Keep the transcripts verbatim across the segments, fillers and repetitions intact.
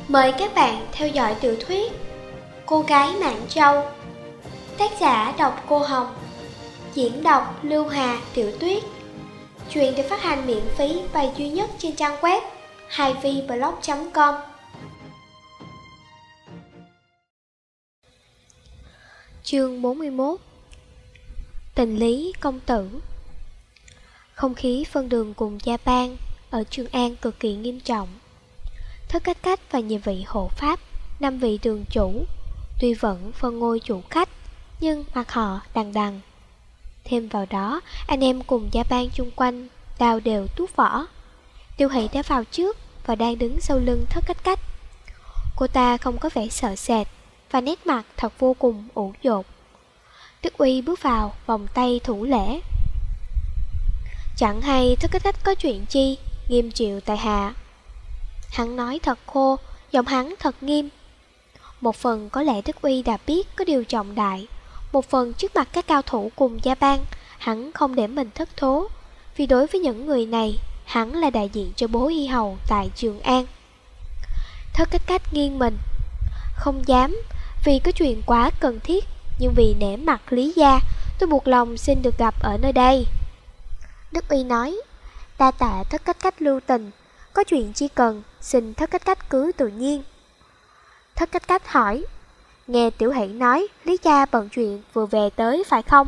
Mời các bạn theo dõi tiểu thuyết Cô gái Mãn Châu. Tác giả đọc Cô Hồng. Diễn đọc Lưu Hà, Tiểu Tuyết. Truyện được phát hành miễn phí và duy nhất trên trang web hai v blog chấm com. Chương bốn mươi mốt. Tình lý công tử. Không khí phân đường cùng gia bang ở Trường An cực kỳ nghiêm trọng. Thất Cách Cách và nhiều vị hộ pháp, năm vị đường chủ, tuy vẫn phân ngôi chủ khách, nhưng mặt họ đằng đằng. Thêm vào đó, anh em cùng gia bang chung quanh đào đều tuốt võ. Tiêu Hỷ đã vào trước và đang đứng sau lưng Thất Cách Cách. Cô ta không có vẻ sợ sệt và nét mặt thật vô cùng ủ dột. Đức Uy bước vào, vòng tay thủ lễ. Chẳng hay Thất Cách Cách có chuyện chi, nghiêm triệu tại hạ. Hắn nói thật khô, giọng hắn thật nghiêm. Một phần có lẽ Đức Uy đã biết có điều trọng đại, một phần trước mặt các cao thủ cùng gia bang, hắn không để mình thất thố. Vì đối với những người này, hắn là đại diện cho bố y hầu tại Trường An. Thất Cách Cách nghiêng mình. Không dám, vì có chuyện quá cần thiết, nhưng vì nể mặt Lý gia, tôi buộc lòng xin được gặp ở nơi đây. Đức Uy nói, đa tạ Thất Cách Cách lưu tình, có chuyện chi cần, xin Thất Cách Cách cứ tự nhiên. Thất Cách Cách hỏi, nghe Tiểu Hỷ nói Lý gia bận chuyện vừa về tới phải không?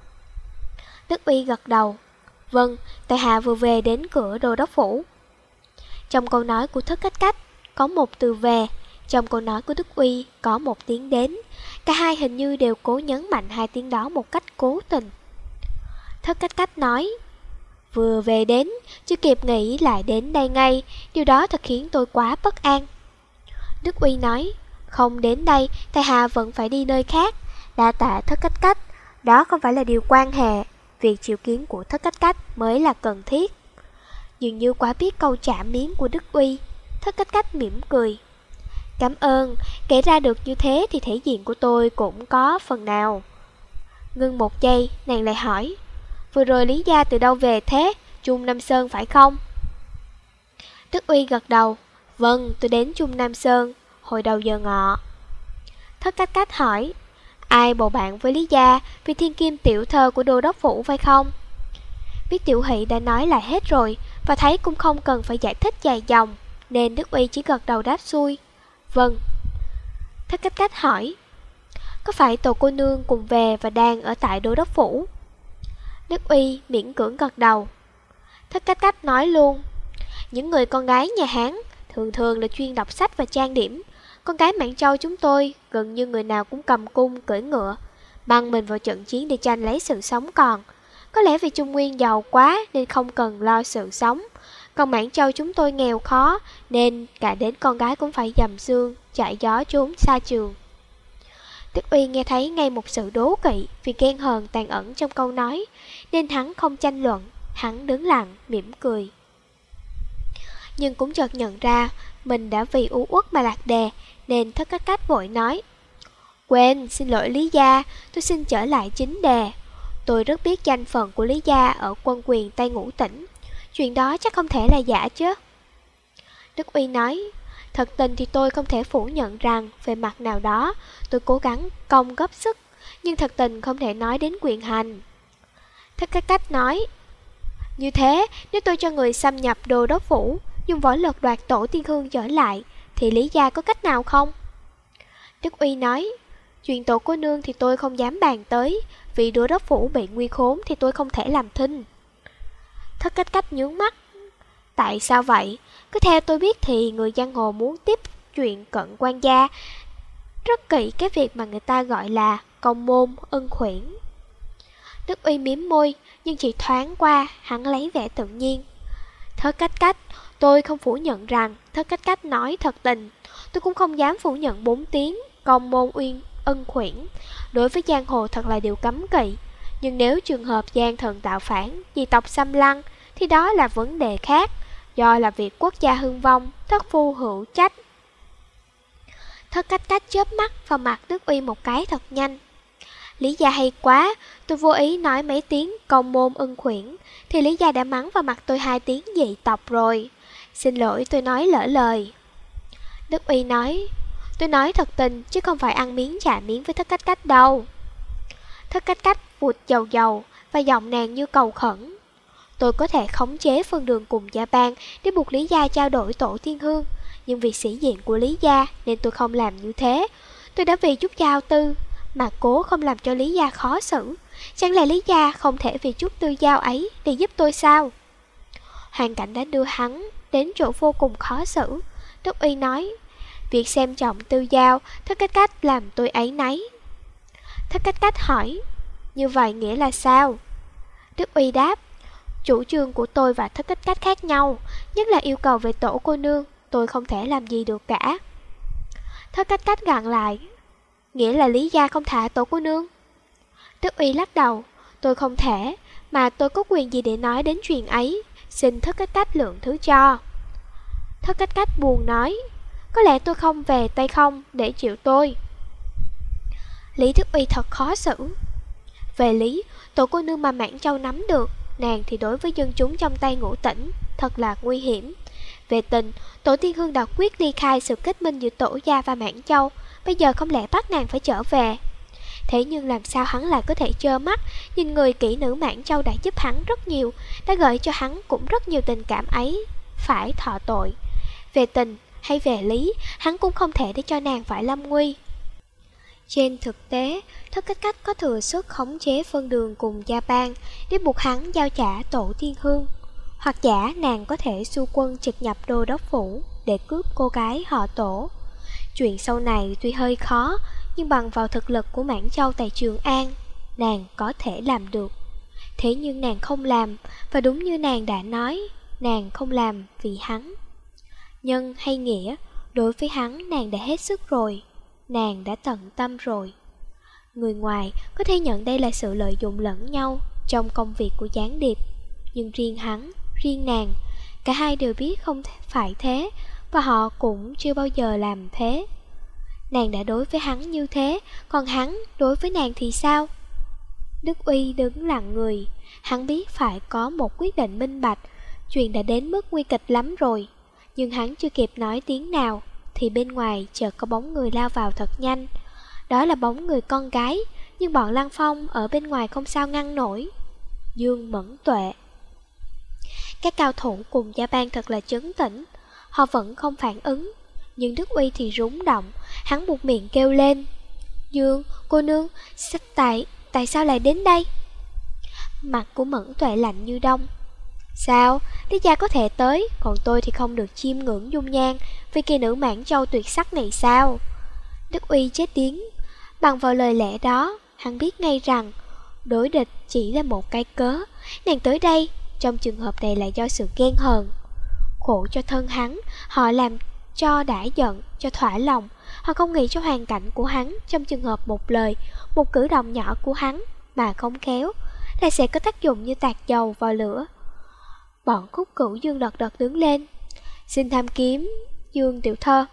Đức Uy gật đầu, vâng, tại hạ vừa về đến cửa đô đốc phủ. Trong câu nói của Thất Cách Cách có một từ về, trong câu nói của Đức Uy có một tiếng đến. Cả hai hình như đều cố nhấn mạnh hai tiếng đó một cách cố tình. Thất Cách Cách nói, vừa về đến, chưa kịp nghĩ lại đến đây ngay, điều đó thật khiến tôi quá bất an. Đức Uy nói, không đến đây, tại hạ vẫn phải đi nơi khác. Đa tạ Thất Cách Cách, đó không phải là điều quan hệ, việc triệu kiến của Thất Cách Cách mới là cần thiết. Dường như quá biết câu trả miếng của Đức Uy, Thất Cách Cách mỉm cười. Cảm ơn, kể ra được như thế thì thể diện của tôi cũng có phần nào. Ngưng một giây, nàng lại hỏi, vừa rồi Lý gia từ đâu về thế, Trung Nam Sơn phải không? Đức Uy gật đầu, vâng, tôi đến Trung Nam Sơn, hồi đầu giờ ngọ. Thất Cách Cách hỏi, ai bầu bạn với Lý gia vì thiên kim tiểu thơ của đô đốc phủ phải không? Biết Tiểu Hỷ đã nói lại hết rồi, và thấy cũng không cần phải giải thích dài dòng, nên Đức Uy chỉ gật đầu đáp xuôi, vâng. Thất Cách Cách hỏi, có phải tổ cô nương cùng về và đang ở tại đô đốc phủ? Đức Uy miễn cưỡng gật đầu. Thất Cách Cách nói luôn, những người con gái nhà Hán thường thường là chuyên đọc sách và trang điểm. Con gái Mãn Châu chúng tôi gần như người nào cũng cầm cung cưỡi ngựa, băng mình vào trận chiến để tranh lấy sự sống còn. Có lẽ vì Trung Nguyên giàu quá nên không cần lo sự sống, còn Mãn Châu chúng tôi nghèo khó nên cả đến con gái cũng phải dầm xương, chạy gió trốn xa trường. Đức Uy nghe thấy ngay một sự đố kỵ vì ghen hờn tàn ẩn trong câu nói, nên hắn không tranh luận, hắn đứng lặng, mỉm cười. Nhưng cũng chợt nhận ra mình đã vì u uất mà lạc đề, nên Thất Cách Cách vội nói, quên, xin lỗi Lý gia, tôi xin trở lại chính đề. Tôi rất biết danh phận của Lý gia ở quân quyền Tây Ngũ Tỉnh, chuyện đó chắc không thể là giả chứ. Đức Uy nói, thật tình thì tôi không thể phủ nhận rằng về mặt nào đó tôi cố gắng công góp sức, nhưng thật tình không thể nói đến quyền hành. Thất Cách Cách nói, như thế nếu tôi cho người xâm nhập đô đốc phủ, dùng võ lực đoạt tổ tiên hương trở lại, thì Lý gia có cách nào không? Đức Uy nói, chuyện tổ cô nương thì tôi không dám bàn tới, vì đô đốc phủ bị nguy khốn thì tôi không thể làm thinh. Thất Cách Cách nhướng mắt, tại sao vậy? Cứ theo tôi biết thì người giang hồ muốn tiếp chuyện cận quan gia rất kỹ cái việc mà người ta gọi là công môn ân khuyển. Đức Uy mím môi, nhưng chỉ thoáng qua, hắn lấy vẻ tự nhiên. Thất Cách Cách, tôi không phủ nhận rằng Thất Cách Cách nói thật tình. Tôi cũng không dám phủ nhận bốn tiếng công môn uyên ân khuyển đối với giang hồ thật là điều cấm kỵ. Nhưng nếu trường hợp giang thần tạo phản, di tộc xâm lăng, thì đó là vấn đề khác, do là việc quốc gia hưng vong, thất phu hữu trách. Thất Cách Cách chớp mắt vào mặt Đức Uy một cái thật nhanh. Lý gia hay quá, tôi vô ý nói mấy tiếng công môn ân khuyển, thì Lý gia đã mắng vào mặt tôi hai tiếng dị tộc rồi. Xin lỗi tôi nói lỡ lời. Đức Uy nói, tôi nói thật tình chứ không phải ăn miếng trả miếng với Thất Cách Cách đâu. Thất Cách Cách vụt dầu dầu và giọng nàng như cầu khẩn. Tôi có thể khống chế Phân Đường cùng Gia Bang để buộc Lý Gia trao đổi tổ tiên hương, nhưng vì sĩ diện của Lý Gia nên tôi không làm như thế. Tôi đã vì chút giao tư mà cố không làm cho Lý Gia khó xử. Chẳng lẽ Lý Gia không thể vì chút tư giao ấy để giúp tôi sao? Hoàn cảnh đã đưa hắn đến chỗ vô cùng khó xử. Đức Uy nói, việc xem trọng tư giao, Thất Cách Cách làm tôi áy náy. Thất Cách Cách hỏi, như vậy nghĩa là sao? Đức Uy đáp, chủ trương của tôi và Thất Cách Cách khác nhau, nhất là yêu cầu về tổ cô nương, tôi không thể làm gì được cả. Thất Cách Cách gặng lại, nghĩa là Lý Gia không thả tổ cô nương? Đức Uy lắc đầu, tôi không thể, mà tôi có quyền gì để nói đến chuyện ấy, xin Thất Cách Cách lượng thứ cho. Thất Cách Cách buồn nói, có lẽ tôi không về tay không để chịu tôi. Lý Đức Uy thật khó xử. Về lý, tổ cô nương mà Mãn Châu nắm được, nàng thì đối với dân chúng trong tay Ngũ Tỉnh thật là nguy hiểm. Về tình, tổ tiên hương đã quyết ly khai sự kết minh giữa Tổ Gia và Mãn Châu, bây giờ không lẽ bắt nàng phải trở về. Thế nhưng làm sao hắn lại có thể trơ mắt nhìn người kỹ nữ Mãn Châu đã giúp hắn rất nhiều, đã gợi cho hắn cũng rất nhiều tình cảm ấy phải thọ tội. Về tình hay về lý, hắn cũng không thể để cho nàng phải lâm nguy. Trên thực tế, Thất Cách Cách có thừa sức khống chế Phân Đường cùng Gia Bang để buộc hắn giao trả tổ tiên hương, hoặc giả nàng có thể xu quân trực nhập đô đốc phủ để cướp cô gái họ Tổ. Chuyện sau này tuy hơi khó, nhưng bằng vào thực lực của Mãn Châu tại Trường An, nàng có thể làm được. Thế nhưng nàng không làm, và đúng như nàng đã nói, nàng không làm vì hắn. Nhân hay nghĩa, đối với hắn nàng đã hết sức rồi, nàng đã tận tâm rồi. Người ngoài có thể nhận đây là sự lợi dụng lẫn nhau trong công việc của gián điệp, nhưng riêng hắn, riêng nàng, cả hai đều biết không phải thế, và họ cũng chưa bao giờ làm thế. Nàng đã đối với hắn như thế, còn hắn đối với nàng thì sao? Đức Uy đứng lặng người, hắn biết phải có một quyết định minh bạch, chuyện đã đến mức nguy kịch lắm rồi. Nhưng hắn chưa kịp nói tiếng nào, thì bên ngoài chợt có bóng người lao vào thật nhanh. Đó là bóng người con gái, nhưng bọn Lăng Phong ở bên ngoài không sao ngăn nổi. Dương Mẫn Tuệ. Các cao thủ cùng Gia Bang thật là trấn tĩnh, họ vẫn không phản ứng. Nhưng Đức Uy thì rúng động, hắn buộc miệng kêu lên, Dương, cô nương, tại, tại sao lại đến đây? Mặt của Mẫn Tuệ lạnh như đông. Sao, Lý Gia có thể tới, còn tôi thì không được chiêm ngưỡng dung nhan vì kỳ nữ Mãn Châu tuyệt sắc này sao? Đức Uy chết điếng. Bằng vào lời lẽ đó, hắn biết ngay rằng đối địch chỉ là một cái cớ. Nàng tới đây, trong trường hợp này là do sự ghen hờn. Khổ cho thân hắn, họ làm cho đã giận, cho thỏa lòng. Họ không nghĩ cho hoàn cảnh của hắn trong trường hợp một lời, một cử động nhỏ của hắn mà không khéo là sẽ có tác dụng như tạt dầu vào lửa. Bọn Khúc Cửu Dương lật đật đứng lên. Xin tham kiếm, Dương tiểu thơ.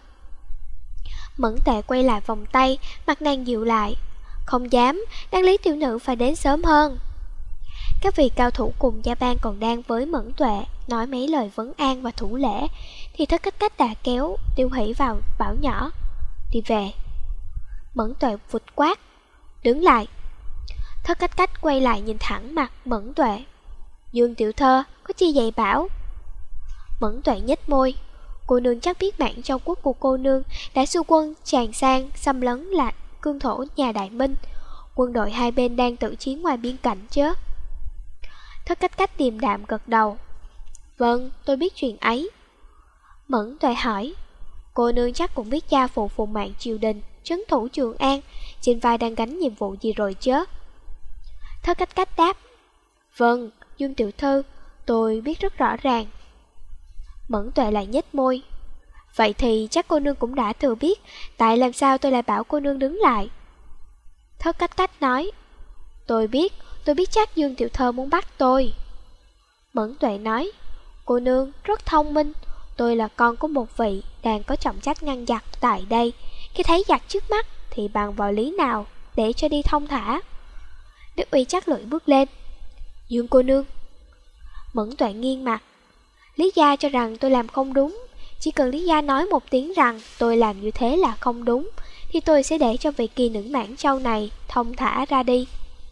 Mẫn Tệ quay lại vòng tay, mặt nàng dịu lại. Không dám, đáng lý tiểu nữ phải đến sớm hơn. Các vị cao thủ cùng Gia Bang còn đang với Mẫn Tuệ nói mấy lời vấn an và thủ lễ, thì Thất Cách Cách đã kéo Tiêu Hỷ vào bảo nhỏ, đi về. Mẫn Tuệ vụt quát, đứng lại. Thất Cách Cách quay lại nhìn thẳng mặt Mẫn Tuệ. Dương tiểu thơ, có chi dạy bảo? Mẫn Tuệ nhếch môi. Cô nương chắc biết Mãn Châu quốc của cô nương đã xu quân tràn sang xâm lấn lại cương thổ nhà Đại Minh. Quân đội hai bên đang tự chiến ngoài biên cảnh chứ? Thất Cách Cách điềm đạm gật đầu. Vâng, tôi biết chuyện ấy. Mẫn Tuệ hỏi, cô nương chắc cũng biết cha phụ phụng mạng triều đình, trấn thủ Trường An, trên vai đang gánh nhiệm vụ gì rồi chứ? Thất Cách Cách đáp, vâng, Dương tiểu thư, tôi biết rất rõ ràng. Mẫn Tuệ lại nhếch môi. Vậy thì chắc cô nương cũng đã thừa biết, tại làm sao tôi lại bảo cô nương đứng lại? Thất Cách Cách nói, tôi biết, tôi biết chắc Dương tiểu thơ muốn bắt tôi. Mẫn Tuệ nói, cô nương rất thông minh, tôi là con của một vị đang có trọng trách ngăn giặc tại đây. Khi thấy giặc trước mắt thì bằng vào lý nào để cho đi thông thả? Đức Uy chắc lưỡi bước lên. Dương cô nương. Mẫn Tuệ nghiêng mặt. Lý Gia cho rằng tôi làm không đúng, Chỉ cần Lý Gia nói một tiếng rằng tôi làm như thế là không đúng, thì tôi sẽ để cho vị kỳ nữ Mãn Châu này thông thả ra đi.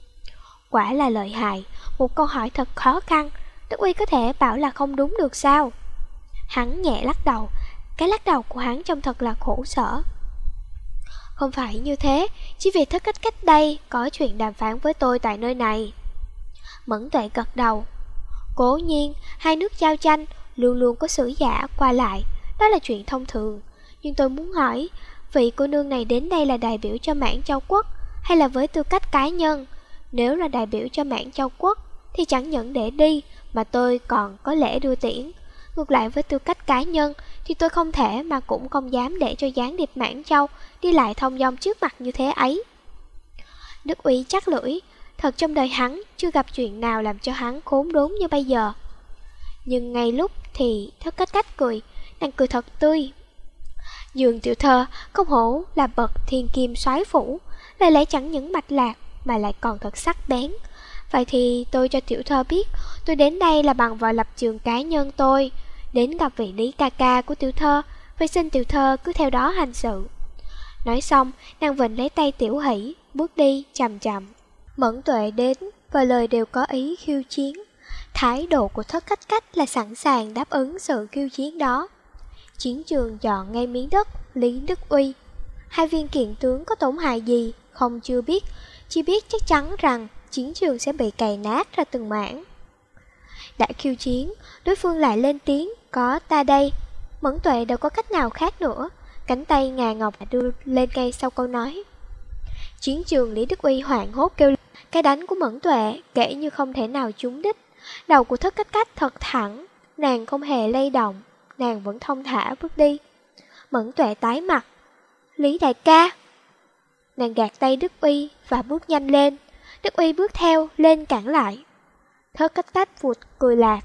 Quả là lợi hại, một câu hỏi thật khó khăn, Đức Uy có thể bảo là không đúng được sao? Hắn nhẹ lắc đầu, cái lắc đầu của hắn trông thật là khổ sở. Không phải như thế, chỉ vì Thất Cách cách đây có chuyện đàm phán với tôi tại nơi này. Mẫn Tuệ gật đầu. Cố nhiên, hai nước giao tranh luôn luôn có sử giả qua lại, đó là chuyện thông thường. Nhưng tôi muốn hỏi, vị cô nương này đến đây là đại biểu cho Mãn Châu Quốc hay là với tư cách cá nhân? Nếu là đại biểu cho Mãn Châu Quốc thì chẳng những để đi mà tôi còn có lễ đưa tiễn. Ngược lại với tư cách cá nhân thì tôi không thể mà cũng không dám để cho gián điệp Mãn Châu đi lại thông dong trước mặt như thế ấy. Đức Uy chắc lưỡi, thật trong đời hắn chưa gặp chuyện nào làm cho hắn khốn đốn như bây giờ. Nhưng ngay lúc thì Thất Cách cách cười, nàng cười thật tươi. Dương tiểu thơ không hổ là bậc thiên kim soái phủ, lời lẽ chẳng những mạch lạc mà lại còn thật sắc bén. Vậy thì tôi cho tiểu thơ biết, tôi đến đây là bằng vào lập trường cá nhân tôi, đến gặp vị Lý ca ca của tiểu thơ, vậy xin tiểu thơ cứ theo đó hành sự. Nói xong, nàng vịnh lấy tay Tiểu Hỷ, bước đi chậm chậm. Mẫn Tuệ đến, và lời đều có ý khiêu chiến. Thái độ của Thất Cách cách là sẵn sàng đáp ứng sự khiêu chiến đó. Chiến trường chọn ngay miếng đất Lý Đức Uy. Hai viên kiện tướng có tổn hại gì, không chưa biết, chỉ biết chắc chắn rằng chiến trường sẽ bị cày nát ra từng mảng. Đã khiêu chiến, đối phương lại lên tiếng, có ta đây. Mẫn Tuệ đâu có cách nào khác nữa, cánh tay ngà ngọc đưa lên ngay sau câu nói. Chiến trường Lý Đức Uy hoảng hốt kêu lên. Cái đánh của Mẫn Tuệ kể như không thể nào trúng đích. Đầu của Thất Cách cách thật thẳng, nàng không hề lay động, nàng vẫn thông thả bước đi. Mẫn Tuệ tái mặt. Lý đại ca. Nàng gạt tay Đức Uy và bước nhanh lên. Đức Uy bước theo lên cản lại. Thất Cách cách vụt cười lạc.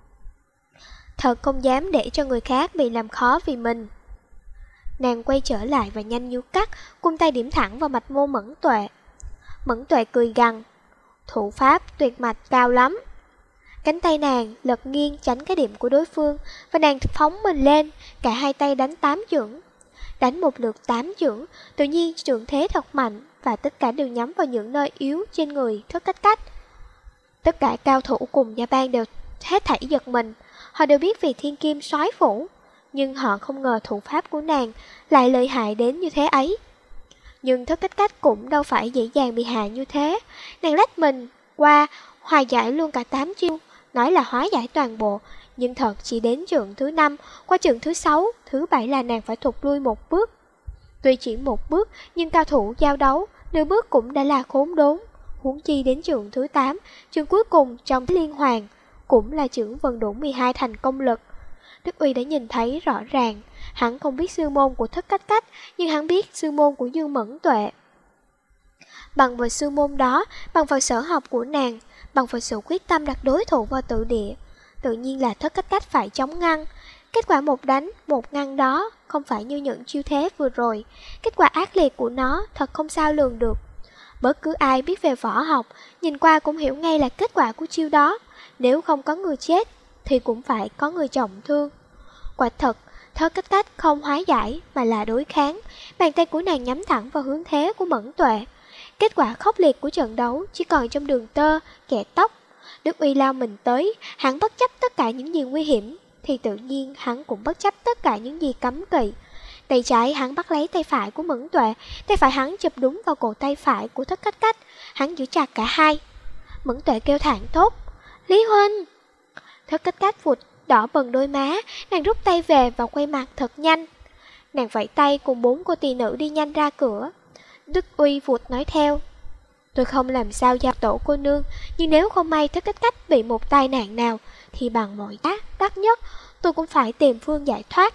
Thật không dám để cho người khác bị làm khó vì mình. Nàng quay trở lại và nhanh như cắt, cung tay điểm thẳng vào mạch môn Mẫn Tuệ. Mẫn Tuệ cười gằn. Thủ pháp tuyệt mạch cao lắm. Cánh tay nàng lật nghiêng tránh cái điểm của đối phương, và nàng phóng mình lên, cả hai tay đánh tám chưởng. Đánh một lượt tám chưởng, tự nhiên chưởng thế thật mạnh, và tất cả đều nhắm vào những nơi yếu trên người Thất Cách cách. Tất cả cao thủ cùng gia bang đều hết thảy giật mình. Họ đều biết vì thiên kim soái phủ, nhưng họ không ngờ thủ pháp của nàng lại lợi hại đến như thế ấy. Nhưng Thất Cách cách cũng đâu phải dễ dàng bị hạ như thế. Nàng lách mình qua, hòa giải luôn cả tám chiêu, nói là hóa giải toàn bộ, nhưng thật chỉ đến chưởng thứ năm, qua chưởng thứ sáu, thứ bảy là nàng phải thụt lui một bước. Tuy chỉ một bước, nhưng cao thủ giao đấu, nửa bước cũng đã là khốn đốn. Huống chi đến chưởng thứ tám, chưởng cuối cùng trong liên hoàn, cũng là chưởng vần đủ mười hai thành công lực. Đức Uy đã nhìn thấy rõ ràng, hắn không biết sư môn của Thất Cách cách, nhưng hắn biết sư môn của Dương Mẫn Tuệ. Bằng vào sư môn đó, bằng vào sở học của nàng, bằng vào sự quyết tâm đặt đối thủ vào tự địa, tự nhiên là Thất Cách cách phải chống ngăn. Kết quả một đánh, một ngăn đó không phải như những chiêu thế vừa rồi. Kết quả ác liệt của nó thật không sao lường được. Bất cứ ai biết về võ học, nhìn qua cũng hiểu ngay là kết quả của chiêu đó. Nếu không có người chết, thì cũng phải có người trọng thương. Quả thật, Thất Cách cách không hóa giải mà là đối kháng. Bàn tay của nàng nhắm thẳng vào hướng thế của Mẫn Tuệ. Kết quả khốc liệt của trận đấu chỉ còn trong đường tơ, kẻ tóc. Đức Uy lao mình tới, hắn bất chấp tất cả những gì nguy hiểm, thì tự nhiên hắn cũng bất chấp tất cả những gì cấm kỵ. Tay trái hắn bắt lấy tay phải của Mẫn Tuệ, tay phải hắn chụp đúng vào cổ tay phải của Thất Cách cách, hắn giữ chặt cả hai. Mẫn Tuệ kêu thảng thốt, Lý huynh. Thất Cách cách vụt đỏ bừng đôi má, nàng rút tay về và quay mặt thật nhanh. Nàng vẫy tay cùng bốn cô tỳ nữ đi nhanh ra cửa. Đức Uy vụt nói theo, tôi không làm sao giao tổ cô nương, nhưng nếu không may Thất Cách cách bị một tai nạn nào, thì bằng mọi giá đắt nhất, tôi cũng phải tìm phương giải thoát.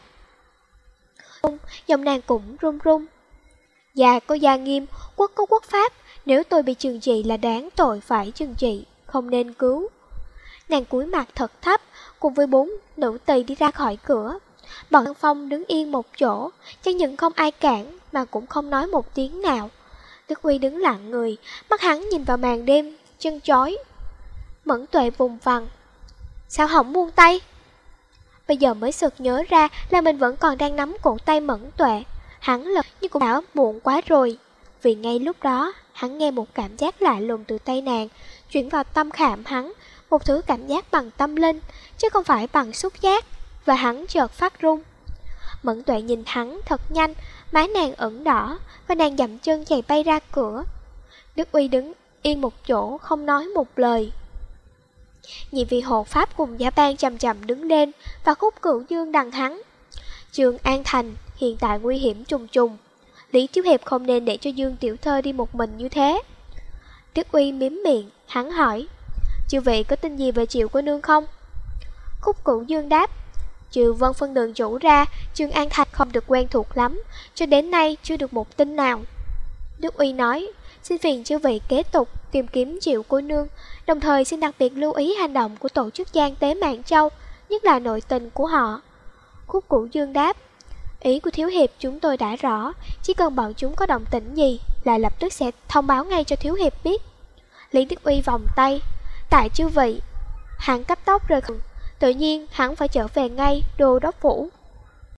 Giọng nàng cũng run run. Già có gia nghiêm, quốc có quốc pháp, nếu tôi bị trừng trị là đáng tội phải trừng trị, không nên cứu. Nàng cúi mặt thật thấp, cùng với bốn nữ tỳ đi ra khỏi cửa. Bọn Phong đứng yên một chỗ, chẳng những không ai cản mà cũng không nói một tiếng nào. Đức Uy đứng lặng người, mắt hắn nhìn vào màn đêm, chân chói. Mẫn Tuệ vùng vằng. Sao hỏng buông tay? Bây giờ mới sực nhớ ra là mình vẫn còn đang nắm cổ tay Mẫn Tuệ. Hắn lật nhưng cũng đã muộn quá rồi. Vì ngay lúc đó, hắn nghe một cảm giác lạ lùng từ tay nàng chuyển vào tâm khảm hắn, một thứ cảm giác bằng tâm linh, chứ không phải bằng xúc giác, và hắn chợt phát run. Mẫn Tuệ nhìn hắn thật nhanh, má nàng ửng đỏ, và nàng dậm chân chạy bay ra cửa. Đức Uy đứng yên một chỗ, không nói một lời. Nhị vị hộ pháp cùng Gia Ban chậm chậm đứng lên, và Khúc Cửu Dương đằng hắn. Trường An Thành hiện tại nguy hiểm trùng trùng. Lý Thiếu Hiệp không nên để cho Dương tiểu thơ đi một mình như thế. Đức Uy miếm miệng, hắn hỏi, chư vị có tin gì về Triệu cô nương không? Khúc Cửu Dương đáp, trừ Vân Phân Đường chủ ra, Trường An Thành không được quen thuộc lắm, cho đến nay chưa được một tin nào. Đức Uy nói, xin phiền chư vị kế tục tìm kiếm Triệu cô nương, đồng thời xin đặc biệt lưu ý hành động của tổ chức Giang Tế Mạn Châu, nhất là nội tình của họ. Khúc Cửu Dương đáp, ý của Thiếu Hiệp chúng tôi đã rõ, chỉ cần bọn chúng có động tĩnh gì là lập tức sẽ thông báo ngay cho Thiếu Hiệp biết. Lý Đức Uy vòng tay, tại chư vị. Hắn cấp tốc rời khỏi, tự nhiên hắn phải trở về ngay Đô Đốc Phủ.